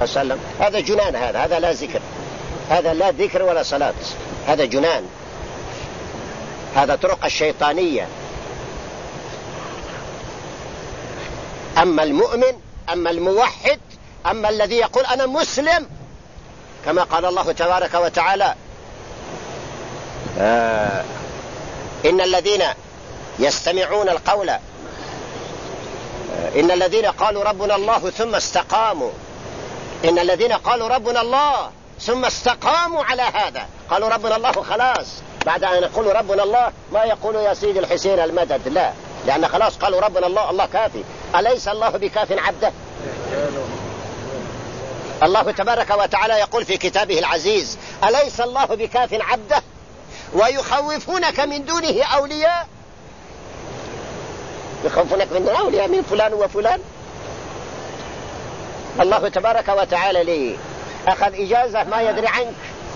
عليه وسلم. هذا جنان، هذا لا ذكر، هذا لا ذكر ولا صلاة، هذا جنان، هذا طرق الشيطانية. أما المؤمن، أما الموحد، أما الذي يقول أنا مسلم، كما قال الله تبارك وتعالى إن الذين يستمعون القول، إن الذين قالوا ربنا الله ثم استقاموا، إن الذين قالوا ربنا الله ثم استقاموا على هذا، قالوا ربنا الله خلاص، بعد أن يقولوا ربنا الله ما يقولوا يا سيدي الحسين المدد، لا، لأن خلاص قالوا ربنا الله، الله كافي. أليس الله بكاف عبده؟ الله تبارك وتعالى يقول في كتابه العزيز أليس الله بكاف عبده ويخوفونك من دونه أولياء، يخوفونك من دونه أولياء من فلان وفلان. الله تبارك وتعالى لي أخذ إجازة ما يدري عنك،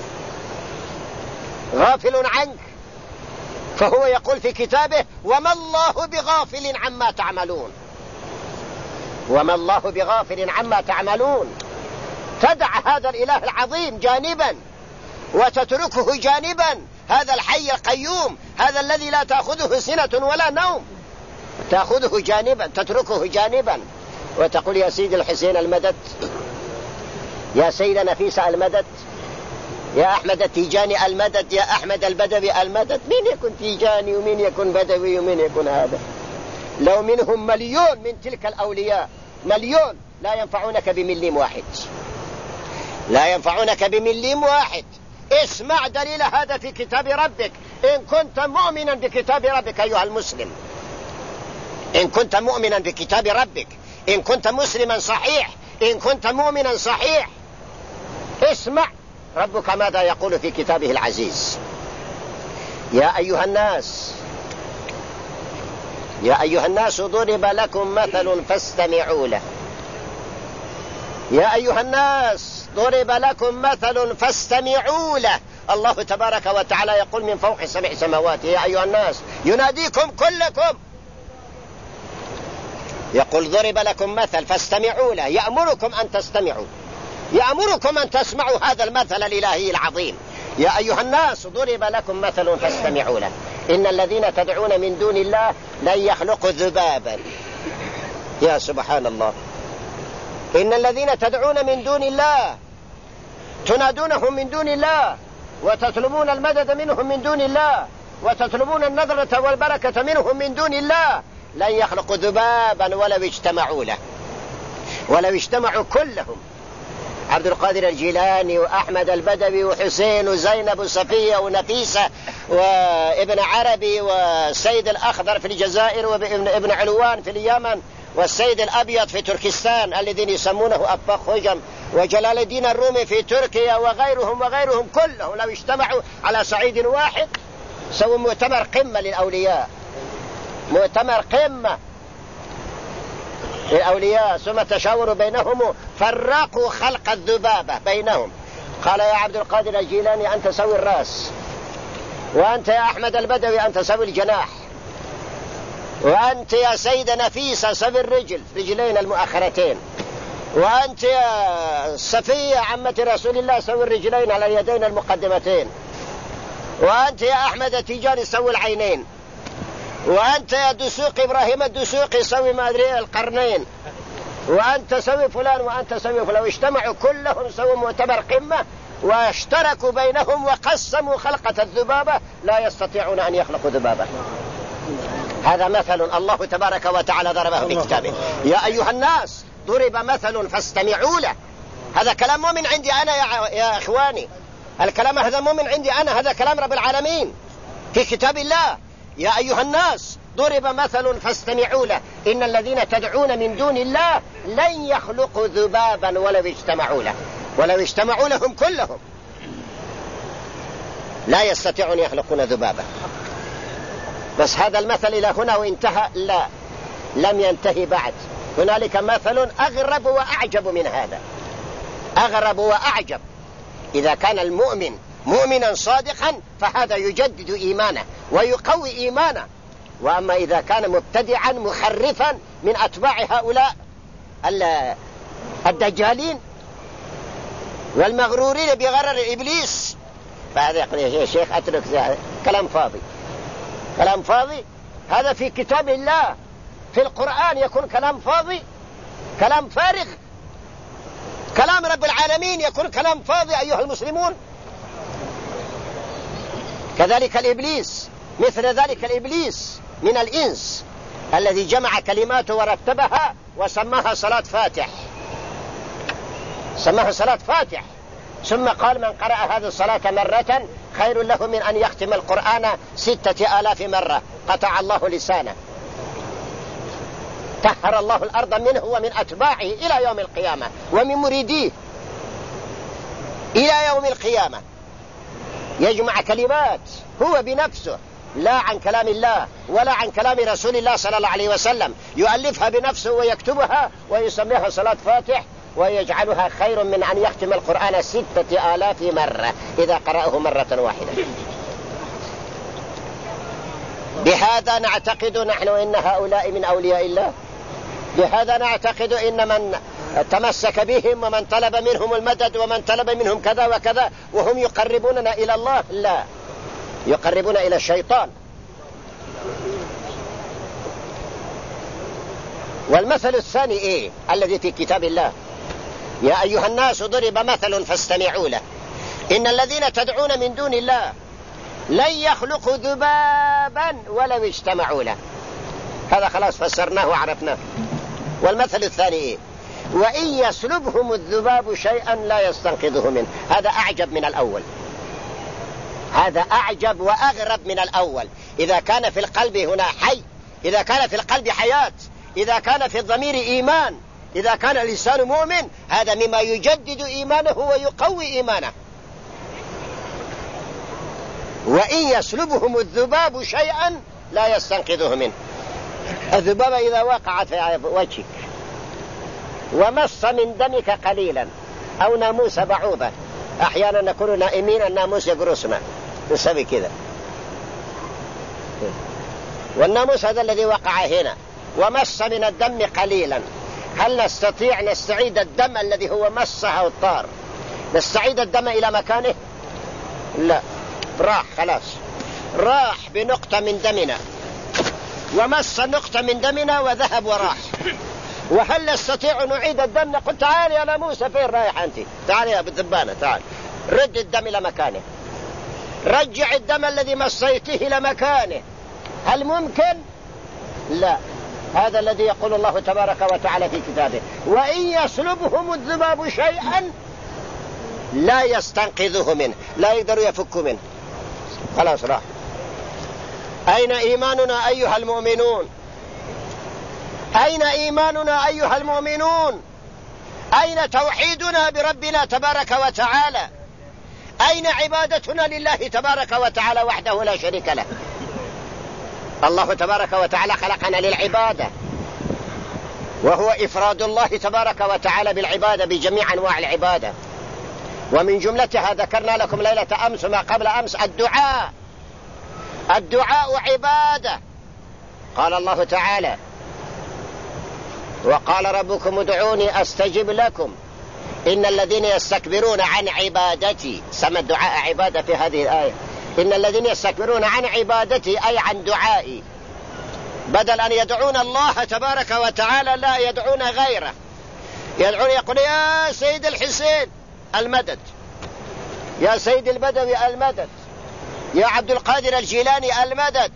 غافل عنك، فهو يقول في كتابه وما الله بغافل عما تعملون، وما الله بغافل عما تعملون. تدع هذا الإله العظيم جانبا وتتركه جانبا، هذا الحي القيوم، هذا الذي لا تأخذه سنة ولا نوم، تأخذه جانبا، تتركه جانبا، وتقول يا سيد الحسين المدد، يا سيد نفيسة المدد، يا أحمد التيجاني المدد، يا أحمد البدوي المدد. مين يكون تيجاني ومين يكون بدوي ومين يكون هذا؟ لو منهم مليون من تلك الأولياء، مليون، لا ينفعونك بمليم واحد، لا ينفعونك بمليم واحد. اسمع دليل هذا في كتاب ربك إن كنت مؤمنا بكتاب ربك أيها المسلم، إن كنت مؤمنا بكتاب ربك، إن كنت مسلما صحيح، إن كنت مؤمنا صحيح. اسمع ربك ماذا يقول في كتابه العزيز. يا أيها الناس، يا أيها الناس ضرب لكم مثل فاستمعوا له، يا أيها الناس ضرب لكم مثل فاستمعوا له. الله تبارك وتعالى يقول من فوق 7 سماوات يا أيها الناس، يناديكم كلكم، يقول ضرب لكم مثل فاستمعوا له، يأمركم أن تستمعوا، يأمركم أن تسمعوا هذا المثل الإلهي العظيم. يا أيها الناس ضرب لكم مثل فاستمعوا له، إن الذين تدعون من دون الله لن يخلقوا ذبابا. يا سبحان الله، إن الذين تدعون من دون الله، تنادونهم من دون الله وتطلبون المدد منهم من دون الله وتطلبون النظرة والبركة منهم من دون الله، لن يخلقوا ذبابا ولو اجتمعوا له، ولو اجتمعوا كلهم، عبد القادر الجيلاني وأحمد البدوي وحسين وزينب وصفية ونفيسة وابن عربي والسيد الأخضر في الجزائر وابن علوان في اليمن والسيد الأبيض في تركستان الذين يسمونه أباخ هجم وجلال الدين الرومي في تركيا وغيرهم وغيرهم كلهم، لو اجتمعوا على صعيد واحد سووا مؤتمر قمة للأولياء، مؤتمر قمة للأولياء، ثم تشاوروا بينهم فرقوا خلق الذبابة بينهم. قال يا عبد القادر الجيلاني أنت سوي الرأس، وأنت يا أحمد البدوي أنت سوي الجناح، وأنت يا سيدة نفيسة سوي الرجل، رجلين المؤخرتين، وأنت يا صفية عمة رسول الله سوي الرجلين على اليدين المقدمتين، وأنت يا أحمد التيجاني سوي العينين، وأنت يا دسوقي إبراهيم الدسوقي سوي ما أدري القرنين، وأنت سوي فلان وأنت سوي فلان. واجتمعوا كلهم سووا مؤتمر قمة واشتركوا بينهم وقسموا خلقة الذبابة، لا يستطيعون أن يخلقوا ذبابة. هذا مثل الله تبارك وتعالى ضربه في كتابه. يا أيها الناس ضرب مثل فاستمعوا له. هذا كلام مو من عندي أنا يا إخواني، الكلام هذا مو من عندي أنا، هذا كلام رب العالمين في كتاب الله. يا أيها الناس ضرب مثل فاستمعوا له، إن الذين تدعون من دون الله لن يخلقوا ذبابا ولو اجتمعوا له، ولو اجتمعوا لهم كلهم لا يستطيعون يخلقون ذبابا. بس هذا المثل إلى هنا وانتهى؟ لا، لم ينتهي بعد، هنالك مثل أغرب وأعجب من هذا، أغرب وأعجب. إذا كان المؤمن مؤمنا صادقا فهذا يجدد إيمانه ويقوي إيمانه، وأما إذا كان مبتدعا مخرفا من أتباع هؤلاء الدجالين والمغرورين بغرر إبليس. فهذا يقول يا شيخ أترك كلام فاضي، كلام فاضي. هذا في كتاب الله، في القرآن يكون كلام فاضي، كلام فارغ. كلام رب العالمين يكون كلام فاضي أيها المسلمون. كذلك الإبليس، مثل ذلك الإبليس من الإنس الذي جمع كلماته ورتبها وسماها صلاة فاتح، سماها صلاة فاتح، ثم قال من قرأ هذه الصلاة مرة خير له من أن يختم القرآن 6000 مرة. قطع الله لسانه، طهر الله الأرض منه ومن أتباعه إلى يوم القيامة ومن مريديه إلى يوم القيامة. يجمع كلمات هو بنفسه، لا عن كلام الله ولا عن كلام رسول الله صلى الله عليه وسلم، يؤلفها بنفسه ويكتبها ويسميها صلاة فاتح، ويجعلها خير من أن يختم القرآن 6000 مرة إذا قرأه مرة واحدة. بهذا نعتقد نحن إن هؤلاء من أولياء الله، بهذا نعتقد إن من تمسك بهم ومن طلب منهم المدد ومن طلب منهم كذا وكذا وهم يقربوننا إلى الله، لا، يقربون إلى الشيطان. والمثل الثاني إيه؟ الذي في كتاب الله: يا أيها الناس ضرب مثل فاستمعوا له إن الذين تدعون من دون الله لن يخلقوا ذبابا ولو اجتمعوا له. هذا خلاص فسرناه وعرفناه. والمثل الثاني إيه؟ وإن يسلبهم الذباب شيئا لا يستنقذه منه. هذا أعجب من الأول، هذا أعجب وأغرب من الأول. إذا كان في القلب هنا حي، إذا كان في القلب حياة، إذا كان في الضمير إيمان، إذا كان الإنسان مؤمن، هذا مما يجدد إيمانه ويقوي إيمانه. وإن يسلبهم الذباب شيئا لا يستنقذه منه. الذباب إذا وقعت في وجهك ومص من دمك قليلا أو ناموس بعوضة، أحيانا نكون نائمين الناموس يقرصنا نسوي كذا، والناموس هذا الذي وقع هنا ومص من الدم قليلا، هل نستطيع نستعيد الدم الذي هو مصه الطار؟ نستعيد الدم إلى مكانه؟ لا، راح خلاص، راح بنقطة من دمنا ومص نقطة من دمنا وذهب وراح. وهل نستطيع نعيد الدم؟ نقول تعال يا ناموس فين رايح أنت؟ تعال يا بالذبانة، تعال رد الدم إلى مكانه، رجع الدم الذي مصيته إلى مكانه. هل ممكن؟ لا. هذا الذي يقول الله تبارك وتعالى في كتابه: وإن يسلبهم الذباب شيئا لا يستنقذه منه، لا يقدروا يفكوا منه، خلاص راح. أين إيماننا أيها المؤمنون؟ أين إيماننا أيها المؤمنون؟ أين توحيدنا بربنا تبارك وتعالى؟ أين عبادتنا لله تبارك وتعالى وحده لا شريك له؟ الله تبارك وتعالى خلقنا للعبادة، وهو إفراد الله تبارك وتعالى بالعبادة بجميع أنواع العبادة. ومن جملتها ذكرنا لكم ليلة أمس ما قبل أمس الدعاء. الدعاء عبادة. قال الله تعالى: وقال ربكم ادعوني أستجب لكم إن الذين يستكبرون عن عبادتي. سمى الدعاء عبادة في هذه الآية. إن الذين يستكبرون عن عبادتي أي عن دعائي، بدل أن يدعون الله تبارك وتعالى لا يدعون غيره. يدعون يقول: يا سيد الحسين المدد، يا سيد البدوي المدد، يا عبد القادر الجيلاني المدد.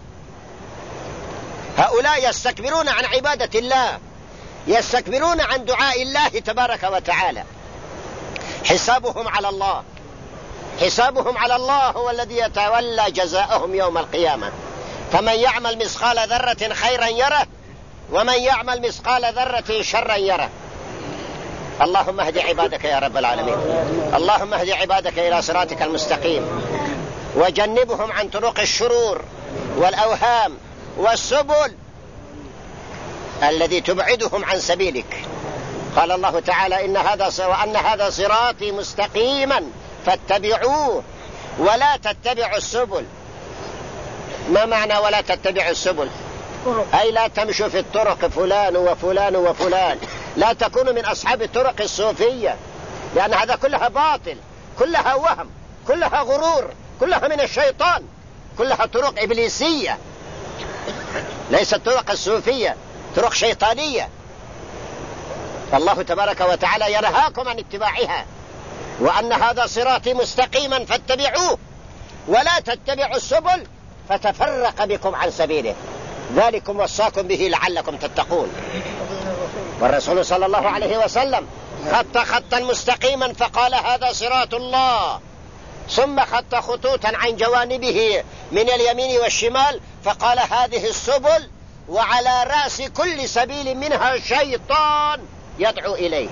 هؤلاء يستكبرون عن عبادة الله، يستكبرون عن دعاء الله تبارك وتعالى. حسابهم على الله، حسابهم على الله هو الذي يتولى جزاءهم يوم القيامة. فمن يعمل مثقال ذرة خيرا يره ومن يعمل مثقال ذرة شرا يره. اللهم اهد عبادك يا رب العالمين، اللهم اهد عبادك إلى صراطك المستقيم، وجنبهم عن طرق الشرور والأوهام والسبل الذي تبعدهم عن سبيلك. قال الله تعالى: وأن هذا صراطي مستقيما فاتبعوه ولا تتبعوا السبل. ما معنى ولا تتبعوا السبل؟ أي لا تمشوا في الطرق فلان وفلان وفلان، لا تكونوا من أصحاب الطرق الصوفية لأن هذا كلها باطل، كلها وهم، كلها غرور، كلها من الشيطان، كلها طرق إبليسية، ليست طرق الصوفية، طرق شيطانية. فالله تبارك وتعالى ينهاكم عن اتباعها، وأن هذا صراطي مستقيما فاتبعوه ولا تتبعوا السبل فتفرق بكم عن سبيله، ذلكم وصاكم به لعلكم تتقون. والرسول صلى الله عليه وسلم خط خطا مستقيما فقال هذا صراط الله، ثم خط خطوطا عن جوانبه من اليمين والشمال فقال هذه السبل، وعلى رأس كل سبيل منها شيطان يدعو إليه،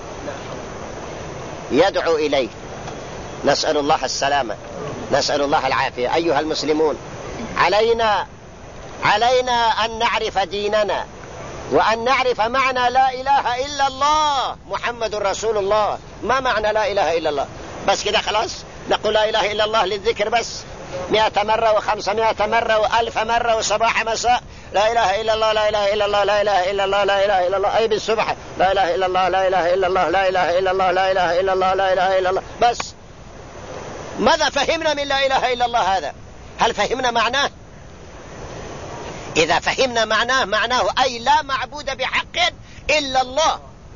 يدعو إليه. نسأل الله السلامة، نسأل الله العافية. أيها المسلمون، علينا أن نعرف ديننا، وأن نعرف معنى لا إله إلا الله محمد رسول الله. ما معنى لا إله إلا الله؟ بس كده خلاص نقول لا إله إلا الله للذكر بس 100 مرة و500 مرة و1000 مرة وصباح مساء لا إله إلا الله، لا إله إلا الله، لا إله إلا الله، لا إله إلا الله، أي بالصبح لا إله إلا الله، لا إله إلا الله، لا إله إلا الله، لا إله إلا الله، لا إله إلا الله. بس ماذا فهمنا من لا إله إلا الله هذا؟ هل فهمنا معناه؟ إذا فهمنا معناه أي لا معبود بحق إلا الله،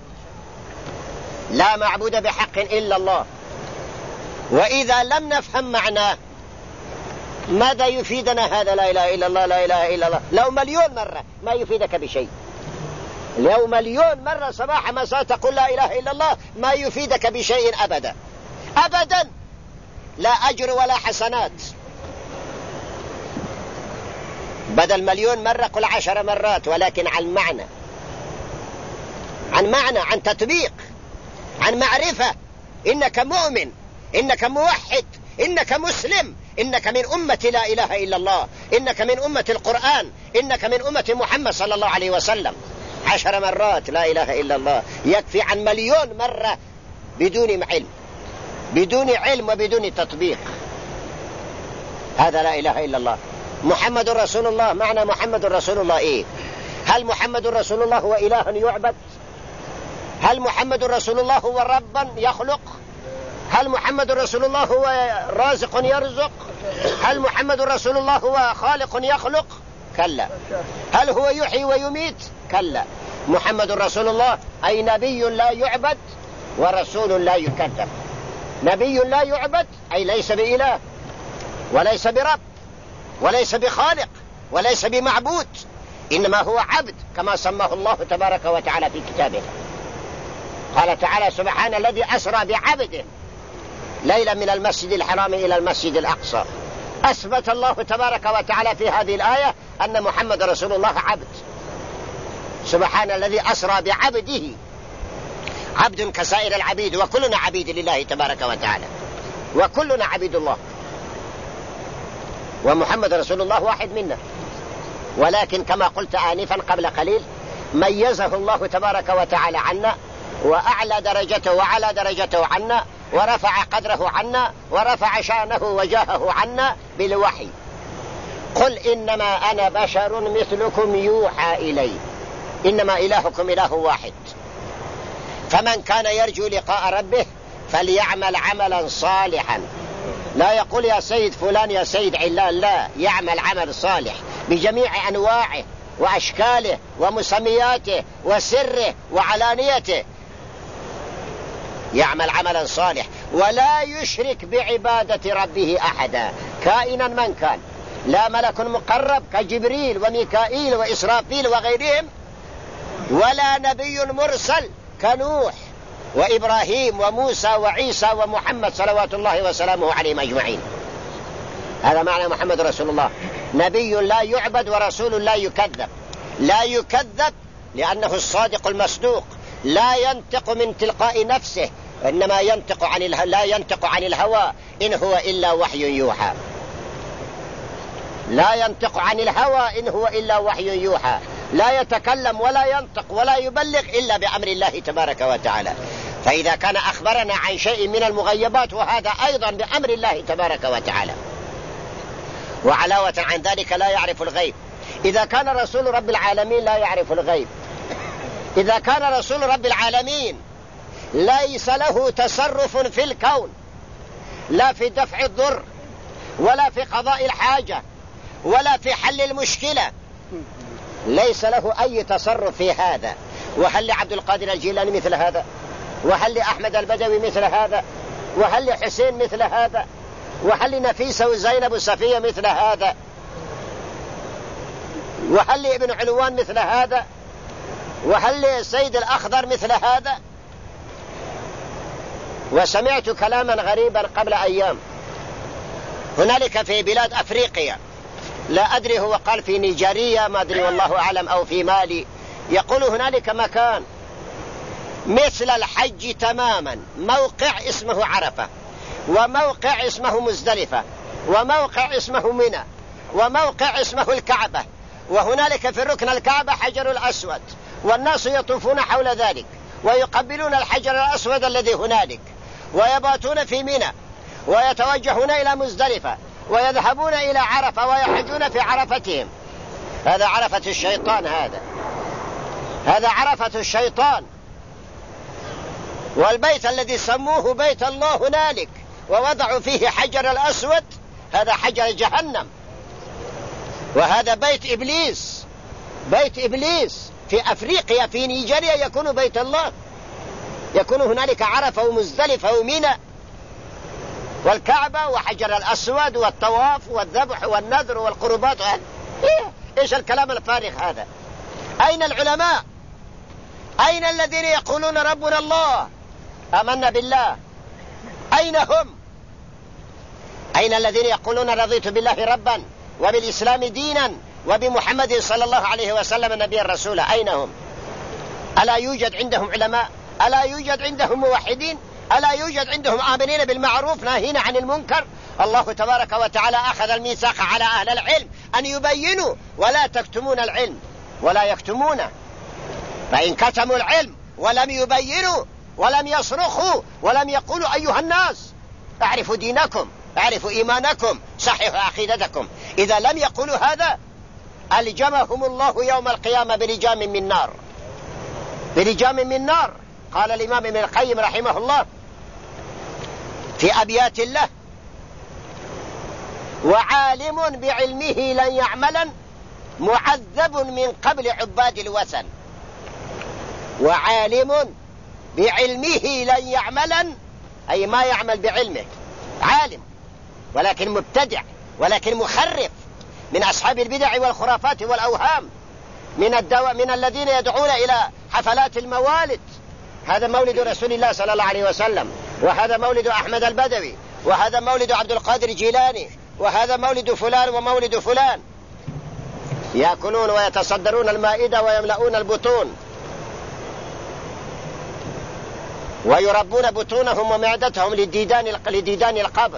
لا معبود بحق إلا الله. وإذا لم نفهم معناه ماذا يفيدنا هذا لا إله إلا الله، لا إله إلا الله؟ لو مليون مرة ما يفيدك بشيء، لو مليون مرة صباح مساء تقول لا إله إلا الله ما يفيدك بشيء أبدا أبدا، لا أجر ولا حسنات. بدل مليون مرة قل 10 مرات، ولكن عن معنى، عن معنى، عن تطبيق، عن معرفة. إنك مؤمن، إنك موحد، إنك مسلم، إنك من أمة لا إله إلا الله، إنك من أمة القرآن، إنك من أمة محمد صلى الله عليه وسلم. 10 مرات لا إله إلا الله يكفي عن مليون مرة بدون علم، بدون علم وبدون تطبيق. هذا لا إله إلا الله. محمد رسول الله، معنى محمد رسول الله إيه؟ هل محمد رسول الله هو إله يعبد؟ هل محمد رسول الله هو ربا يخلق؟ هل محمد رسول الله هو رازق يرزق؟ هل محمد رسول الله هو خالق يخلق؟ كلا. هل هو يحيي ويميت؟ كلا. محمد رسول الله أي نبي لا يعبد ورسول لا يكذب. نبي لا يعبد أي ليس بإله وليس برب وليس بخالق وليس بمعبود، إنما هو عبد كما سماه الله تبارك وتعالى في كتابه. قال تعالى سبحان الذي أسرى بعبده ليلا من المسجد الحرام إلى المسجد الأقصى. أثبت الله تبارك وتعالى في هذه الآية أن محمد رسول الله عبد. سبحان الذي أسرى بعبده، عبد كسائر العبيد، وكلنا عبيد لله تبارك وتعالى، وكلنا عبيد الله، ومحمد رسول الله واحد منا. ولكن كما قلت آنفا قبل قليل ميزه الله تبارك وتعالى عنا، وأعلى درجته وعلى درجته عنا، ورفع قدره عنا، ورفع شأنه وجاهه عنا بالوحي. قل إنما أنا بشر مثلكم يوحى إلي، إنما إلهكم إله واحد. فمن كان يرجو لقاء ربه فليعمل عملا صالحا. لا يقول يا سيد فلان يا سيد علان، لا، يعمل عمل صالح بجميع أنواعه وأشكاله ومسمياته وسره وعلانيته. يعمل عملا صالح ولا يشرك بعبادة ربه أحدا كائنا من كان، لا ملك مقرب كجبريل وميكائيل وإسرافيل وغيرهم، ولا نبي مرسل كنوح وإبراهيم وموسى وعيسى ومحمد صلوات الله وسلامه عليهم أجمعين. هذا معنى محمد رسول الله، نبي لا يعبد ورسول لا يكذب. لا يكذب لأنه الصادق المصدوق، لا ينطق من تلقاء نفسه، إنما لا ينطق عن الهوى، إن هو إلا وحي يوحى. لا ينطق عن الهوى إن هو إلا وحي يوحى، لا يتكلم ولا ينطق ولا يبلغ إلا بأمر الله تبارك وتعالى. فإذا كان أخبرنا عن شيء من المغيبات وهذا أيضا بأمر الله تبارك وتعالى. وعلاوة عن ذلك لا يعرف الغيب. إذا كان رسول رب العالمين لا يعرف الغيب، إذا كان رسول رب العالمين ليس له تصرف في الكون، لا في دفع الضر ولا في قضاء الحاجة ولا في حل المشكلة، ليس له أي تصرف في هذا. وهل لعبد القادر الجيلاني مثل هذا؟ وهل لأحمد البدوي مثل هذا؟ وهل لحسين مثل هذا؟ وهل لنفيسة وزينب وصفية مثل هذا؟ وهل لابن علوان مثل هذا؟ وهل لسيد الأخضر مثل هذا؟ وسمعت كلاما غريبا قبل أيام، هنالك في بلاد أفريقيا، لا أدري هو قال في نيجيريا ما أدري والله أعلم أو في مالي، يقول هنالك مكان مثل الحج تماما، موقع اسمه عرفة، وموقع اسمه مزدلفة، وموقع اسمه منى، وموقع اسمه الكعبة، وهنالك في الركن الكعبة حجر الأسود، والناس يطوفون حول ذلك ويقبلون الحجر الأسود الذي هنالك، ويباتون في منى، ويتوجهون إلى مزدلفة، ويذهبون إلى عرفة ويحجون في عرفتهم. هذا عرفة الشيطان، هذا عرفة الشيطان. والبيت الذي سموه بيت الله هنالك ووضعوا فيه حجر الأسود هذا حجر جهنم، وهذا بيت إبليس، بيت إبليس في أفريقيا في نيجيريا يكون بيت الله، يكون هنالك عرفة ومزدلفة ومنى والكعبة وحجر الأسود والطواف والذبح والنذر والقربات. إيش الكلام الفارغ هذا؟ أين العلماء؟ أين الذين يقولون ربنا الله آمنا بالله؟ أين هم؟ أين الذين يقولون رضيت بالله ربا وبالإسلام دينا وبمحمد صلى الله عليه وسلم نبيا رسولا؟ أين هم؟ ألا يوجد عندهم علماء؟ ألا يوجد عندهم موحدين؟ ألا يوجد عندهم آمنين بالمعروف ناهين عن المنكر؟ الله تبارك وتعالى أخذ الميثاق على أهل العلم أن يبينوا ولا تكتمون العلم ولا يكتمونه، فإن كتموا العلم ولم يبينوا ولم يصرخوا ولم يقولوا أيها الناس اعرفوا دينكم، اعرفوا إيمانكم، صححوا عقيدتكم، إذا لم يقولوا هذا ألجمهم الله يوم القيامة بلجام من نار، بلجام من نار. قال الإمام ابن القيم رحمه الله في أبيات له: وعالم بعلمه لن يعملا معذب من قبل عباد الوثن. وعالم بعلمه لن يعملا، أي ما يعمل بعلمه، عالم ولكن مبتدع ولكن مخرف، من أصحاب البدع والخرافات والأوهام، من الذين يدعون إلى حفلات الموالد. هذا مولد رسول الله صلى الله عليه وسلم، وهذا مولد أحمد البدوي، وهذا مولد عبد القادر الجيلاني، وهذا مولد فلان ومولد فلان. يأكلون ويتصدرون المائدة ويملؤون البطون ويربون بطونهم ومعدتهم لديدان القبر.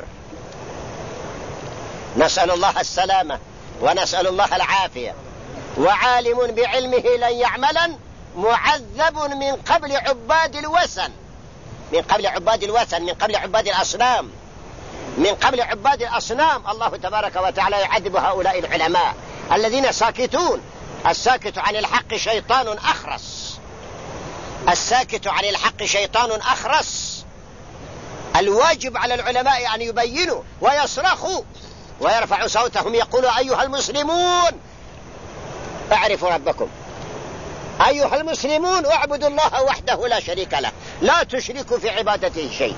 نسأل الله السلامة ونسأل الله العافية. وعالم بعلمه لن يعملا معذب من قبل عباد الوثن، من قبل عباد الوثن، من قبل عباد الأصنام، من قبل عباد الأصنام. الله تبارك وتعالى يعذب هؤلاء العلماء الذين ساكتون. الساكت عن الحق شيطان أخرس، الساكت عن الحق شيطان أخرس. الواجب على العلماء أن يبينوا ويصرخوا ويرفعوا صوتهم، يقولوا أيها المسلمون اعرفوا ربكم، أيها المسلمون اعبدوا الله وحده لا شريك له، لا تشركوا في عبادته شيء.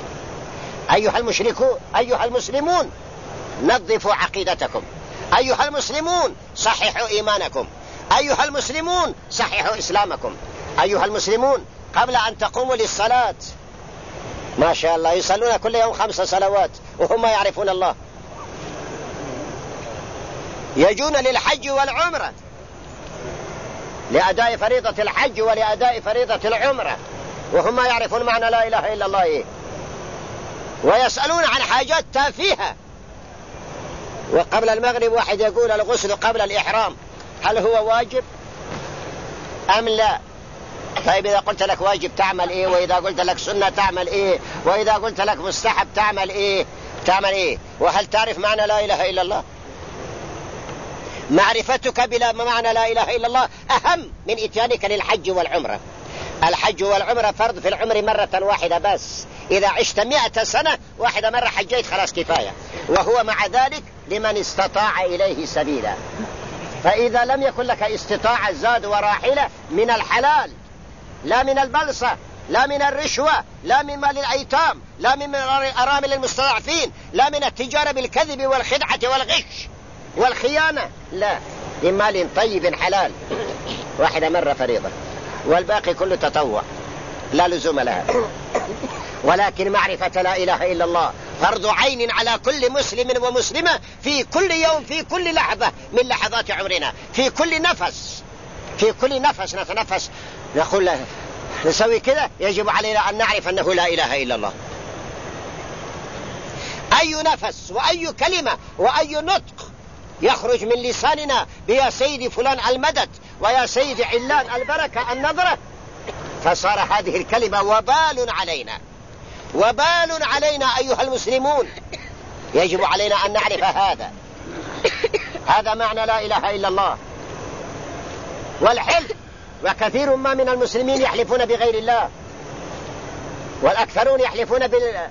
أيها المسلمون نظفوا عقيدتكم، أيها المسلمون صححوا إيمانكم، أيها المسلمون صححوا إسلامكم، أيها المسلمون قبل أن تقوموا للصلاة، ما شاء الله يصلون كل يوم 5 صلوات وهم يعرفون الله، يجون للحج والعمرة لأداء فريضة الحج ولأداء فريضة العمرة وهم يعرفون معنى لا إله إلا الله، ويسألون عن حاجات تافهة. وقبل المغرب واحد يقول الغسل قبل الإحرام، هل هو واجب أم لا؟ طيب إذا قلت لك واجب تعمل إيه؟ وإذا قلت لك سنة تعمل إيه؟ وإذا قلت لك مستحب تعمل إيه؟ تعمل إيه؟ وهل تعرف معنى لا إله إلا الله؟ معرفتك بلا معنى لا إله إلا الله أهم من إتيانك للحج والعمرة. الحج والعمرة فرض في العمر مرة واحدة بس. إذا عشت 100 سنة واحدة مرة حجيت خلاص كفاية. وهو مع ذلك لمن استطاع إليه سبيلا. فإذا لم يكن لك استطاعة زاد وراحلة من الحلال، لا من البلصة، لا من الرشوة، لا من مال الأيتام، لا من أرامل المستضعفين، لا من التجارة بالكذب والخدعة والغش والخيانة، لا، من مال طيب حلال واحدة مرة فريضة، والباقي كله تطوع لا لزوم لها. ولكن معرفة لا إله إلا الله فرض عين على كل مسلم ومسلمة في كل يوم، في كل لحظة من لحظات عمرنا، في كل نفس، في كل نفس نتنفس نقول نسوي كذا، يجب علينا أن نعرف أنه لا إله إلا الله. أي نفس وأي كلمة وأي نطق يخرج من لساننا بيا سيدي فلان المدد ويا سيدي علان البركة النظرة، فصار هذه الكلمة وبال علينا، وبال علينا أيها المسلمون. يجب علينا أن نعرف هذا. هذا معنى لا إله إلا الله. والحلف، وكثير ما من المسلمين يحلفون بغير الله، والأكثرون يحلفون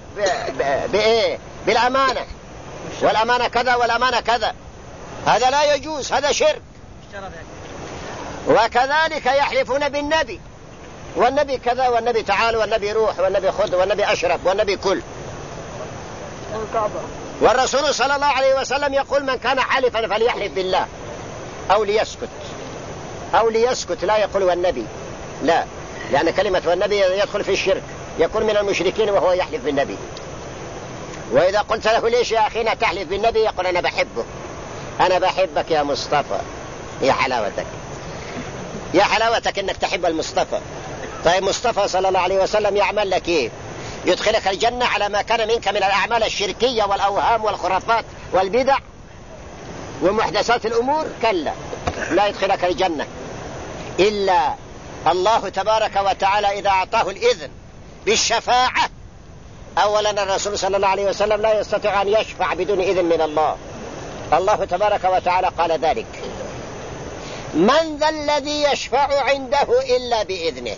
بالأمانة، والأمانة كذا والأمانة كذا، هذا لا يجوز، هذا شرك. وكذلك يحلفون بالنبي، والنبي كذا، والنبي تعال، والنبي روح، والنبي خذ، والنبي أشرب، والنبي كل. والرسول صلى الله عليه وسلم يقول من كان حالفا فليحلف بالله أو ليسكت، أو ليسكت، لا يقول والنبي، لا، لأن كلمة والنبي يدخل في الشرك، يكون من المشركين وهو يحلف بالنبي. وإذا قلت له ليش يا أخينا تحلف بالنبي، يقول أنا بحبه، أنا بحبك يا مصطفى. يا حلاوتك، يا حلاوتك إنك تحب المصطفى. طيب مصطفى صلى الله عليه وسلم يعمل لك إيه؟ يدخلك الجنة على ما كان منك من الأعمال الشركية والأوهام والخرافات والبدع ومحدثات الأمور؟ كلا، لا يدخلك الجنة إلا الله تبارك وتعالى إذا أعطاه الإذن بالشفاعة. أولا الرسول صلى الله عليه وسلم لا يستطيع أن يشفع بدون إذن من الله. الله تبارك وتعالى قال ذلك: من ذا الذي يشفع عنده إلا بإذنه.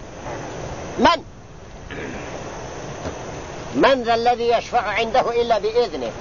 من ذا الذي يشفع عنده إلا بإذنه؟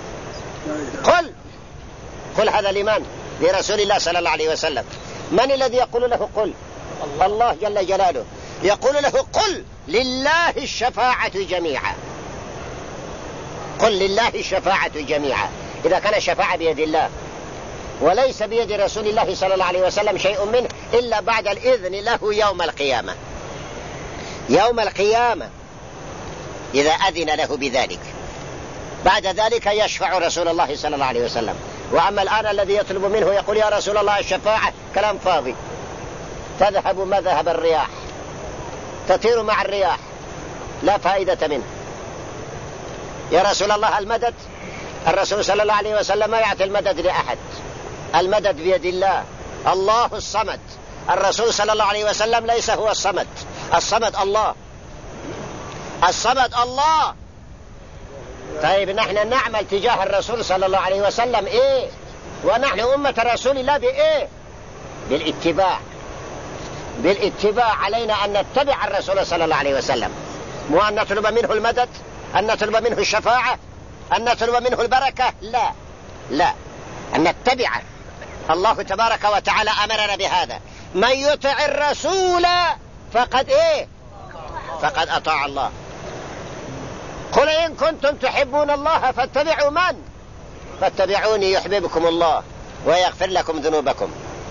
قل هذا لمن؟ لرسول الله صلى الله عليه وسلم. من الذي يقول له قل؟ الله جل جلاله يقول له قل لله الشفاعة جميعا. قل لله الشفاعة جميعا. إذا كان الشفاعة بيد الله وليس بيد رسول الله صلى الله عليه وسلم شيء منه إلا بعد الإذن له يوم القيامة. يوم القيامة إذا أذن له بذلك، بعد ذلك يشفع رسول الله صلى الله عليه وسلم. وأما الآن الذي يطلب منه يقول يا رسول الله الشفاعة، كلام فاضي، تذهب مذهب الرياح، تطير مع الرياح، لا فائدة منه. يا رسول الله المدد، الرسول صلى الله عليه وسلم ما يعطي المدد لأحد، المدد بيد الله، الله الصمد. الرسول صلى الله عليه وسلم ليس هو الصمد، الصمد الله، الصمد الله. طيب نحن نعمل تجاه الرسول صلى الله عليه وسلم إيه؟ ونحن أمة رسول الله بإيه؟ بالاتباع. بالاتباع علينا أن نتبع الرسول صلى الله عليه وسلم، مو أن نطلب منه المدد، أن نطلب منه الشفاعة، أن نطلب منه البركة، لا لا، أن نتبعه. الله تبارك وتعالى أمرنا بهذا: من يطع الرسول فقد إيه؟ فقد أطاع الله. قل إن كنتم تحبون الله فاتبعوا من؟ فاتبعوني يحببكم الله ويغفر لكم ذنوبكم.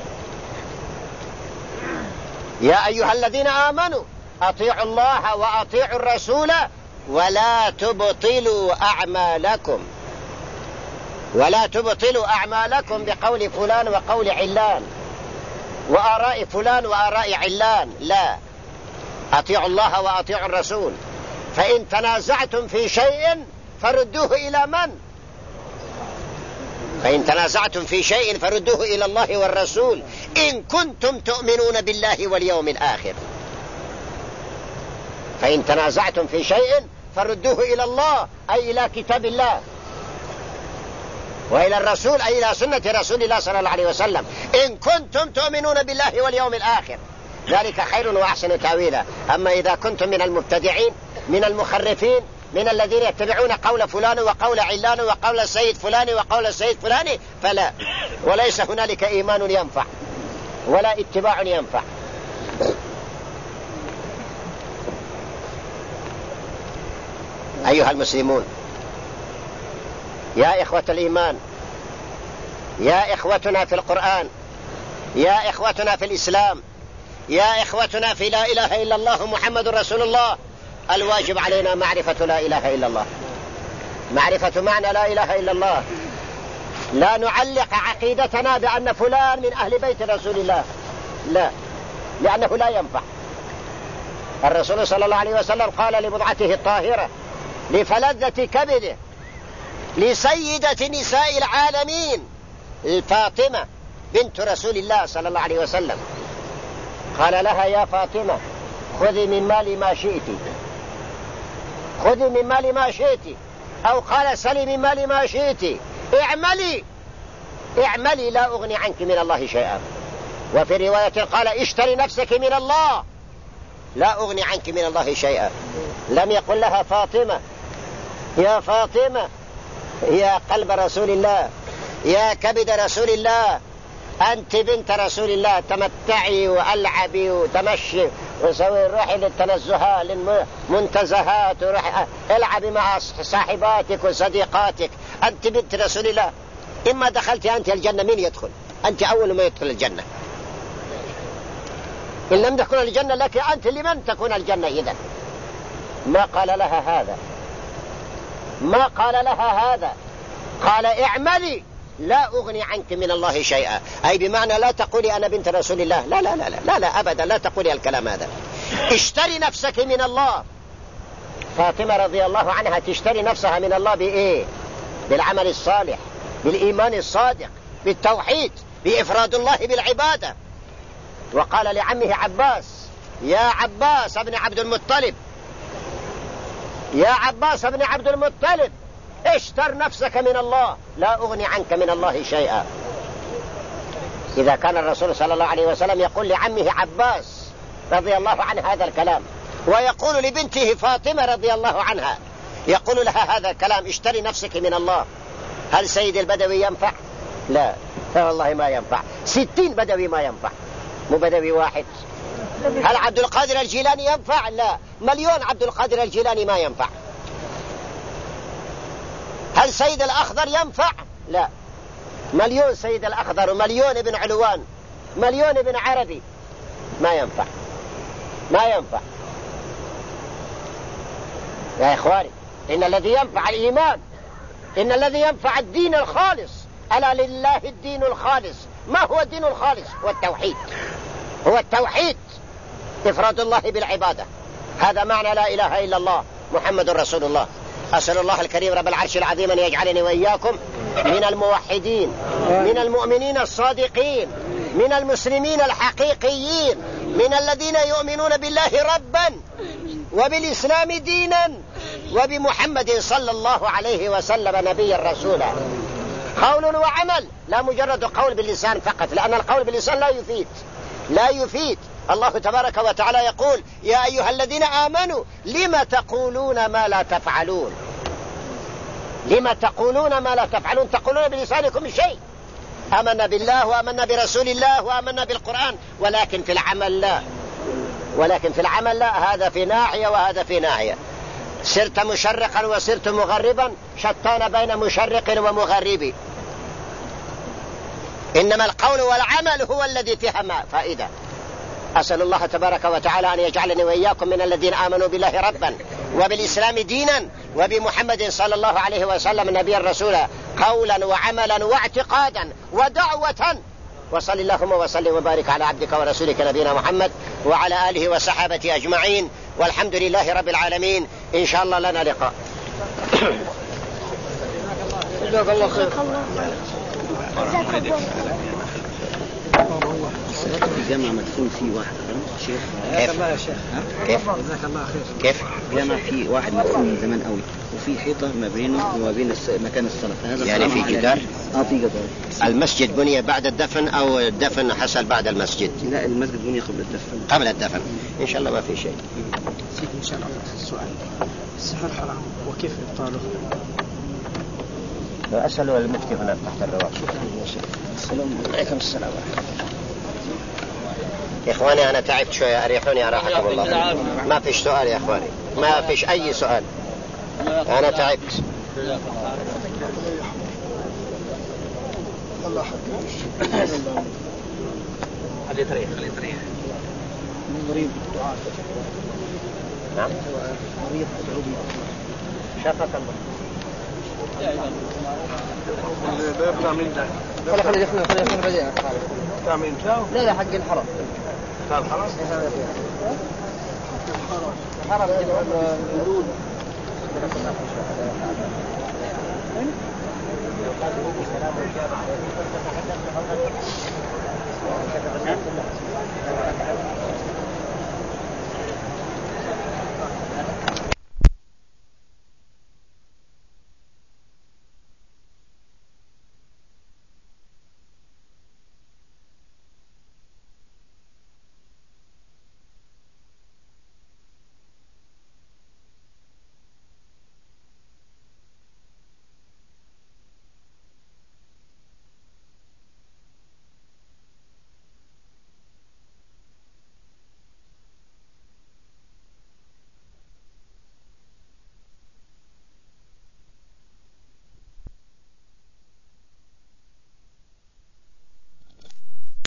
يا أيها الذين آمنوا أطيعوا الله وأطيعوا الرسول ولا تبطلوا أعمالكم. ولا تبطلوا أعمالكم بقول فلان وقول علان وآراء فلان وآراء علان، لا، أطيعوا الله وأطيعوا الرسول. فإن تنازعتم في شيء فردوه إلى من؟ فإن تنازعتم في شيء فردوه إلى الله والرسول إن كنتم تؤمنون بالله واليوم الآخر. فإن تنازعتم في شيء فردوه إلى الله، أي إلى كتاب الله، وإلى الرسول، أي إلى سنة رسول الله صلى الله عليه وسلم، إن كنتم تؤمنون بالله واليوم الآخر. ذلك خير وأحسن تأويلا. أما إذا كنتم من المبتدعين من المخرفين من الذين يتبعون قول فلان وقول علان وقول السيد فلان وقول السيد فلان فلا، وليس هنالك إيمان ينفع ولا اتباع ينفع. أيها المسلمون، يا إخوة الإيمان، يا إخوتنا في القرآن، يا إخوتنا في الإسلام، يا إخوتنا في لا إله إلا الله محمد رسول الله، الواجب علينا معرفة لا إله إلا الله، معرفة معنى لا إله إلا الله. لا نعلق عقيدتنا بأن فلان من أهل بيت رسول الله، لا، لأنه لا ينفع. الرسول صلى الله عليه وسلم قال لبضعته الطاهرة لفلذة كبده لسيدة نساء العالمين الفاطمة بنت رسول الله صلى الله عليه وسلم، قال لها يا فاطمة خذي من مالي ما شئت، خذي من مالي ما شئت، أو قال سلي من مالي ما شئت، اعملي اعملي لا أغني عنك من الله شيئا. وفي رواية قال اشتري نفسك من الله لا أغني عنك من الله شيئا. لم يقل لها فاطمة يا فاطمة يا قلب رسول الله، يا كبد رسول الله، أنت بنت رسول الله، تمتعي وألعبي وتمشي وسوي روحي للتنزهات للمنتزهات وروحي العبي مع صاحباتك وصديقاتك، أنت بنت رسول الله. إما دخلت أنت الجنة مين يدخل؟ أنت أول ما يدخل الجنة. إن لم تكن الجنة لك أنت لمن تكون الجنة إذن؟ ما قال لها هذا، ما قال لها هذا، قال اعملي لا أغني عنك من الله شيئا، أي بمعنى لا تقولي أنا بنت رسول الله، لا لا لا لا لا أبدا، لا تقولي الكلام هذا. اشتري نفسك من الله. فاطمة رضي الله عنها تشتري نفسها من الله بإيه؟ بالعمل الصالح، بالإيمان الصادق، بالتوحيد، بإفراد الله بالعبادة. وقال لعمه عباس يا عباس ابن عبد المطلب، يا عباس ابن عبد المطلب اشتر نفسك من الله لا أغني عنك من الله شيئا. إذا كان الرسول صلى الله عليه وسلم يقول لعمه عباس رضي الله عنه هذا الكلام، ويقول لبنته فاطمة رضي الله عنها يقول لها هذا الكلام اشتري نفسك من الله، هل سيد البدوي ينفع؟ لا والله ما ينفع. 60 بدوي ما ينفع، مو بدوي واحد. هل عبد القادر الجيلاني ينفع؟ لا، مليون عبد القادر الجيلاني ما ينفع. هل سيد الأخضر ينفع؟ لا، مليون سيد الأخضر ومليون ابن علوان، مليون ابن عربي، ما ينفع، ما ينفع. يا إخواني، إن الذي ينفع الإيمان، إن الذي ينفع الدين الخالص، ألا لله الدين الخالص. ما هو الدين الخالص؟ هو التوحيد، هو التوحيد، إفراد الله بالعبادة. هذا معنى لا إله إلا الله محمد رسول الله. أسأل الله الكريم رب العرش العظيم أن يجعلني وإياكم من الموحدين، من المؤمنين الصادقين، من المسلمين الحقيقيين، من الذين يؤمنون بالله ربا وبالإسلام دينا وبمحمد صلى الله عليه وسلم نبيا رسولا. قول وعمل، لا مجرد قول باللسان فقط، لأن القول باللسان لا يفيد، لا يفيد. الله تبارك وتعالى يقول يا أيها الذين آمنوا لما تقولون ما لا تفعلون، لما تقولون ما لا تفعلون، تقولون بلسانكم شيء، آمنا بالله وآمنا برسول الله وآمنا بالقرآن، ولكن في العمل لا، ولكن في العمل لا. هذا في ناحية وهذا في ناحية. صرت مشرقا وصرت مغربا، شتان بين مشرق ومغرب. إنما القول والعمل هو الذي فيها فائدة. أسأل الله تبارك وتعالى أن يجعلني وإياكم من الذين آمنوا بالله ربا وبالإسلام دينا وبمحمد صلى الله عليه وسلم نبيا رسولا، قولا وعملا واعتقادا ودعوة. وصل اللهم وسلم وبارك على عبدك ورسولك نبينا محمد وعلى آله وصحابته أجمعين، والحمد لله رب العالمين. إن شاء الله لنا لقاء. جزاك الله خير. الجامعة مدفون فيه واحد شيخ. كيف؟ الله يا شيخ. كيف؟ جزاك الله خير. كيف؟ جامع في واحد مدفون من زمان قوي، وفي حيطة ما بينه وما بين مكان الصلاة. هذا يعني في جدار؟ في جدار. المسجد بني بعد الدفن أو الدفن حصل بعد المسجد؟ لا، المسجد بني قبل الدفن. قبل الدفن. إن شاء الله ما في شيء. سيدي إن شاء الله السؤال، السحر حرام وكيف إبطاله؟ أسألوا المفتي هنا تحت الرواق. السلام عليكم السلام. يا إخواني أنا تعبت شوية، أريحوني أراحكم الله. ما فيش سؤال يا إخواني، ما فيش أي سؤال، أنا تعبت. الله خليه تريح. مريض. نعم. مريض. شافك الله. ده يطلع من ده. خلي بعدين. بتاع مين؟ لا حق الحرم. بتاع الحرم؟ الحرم الحدود.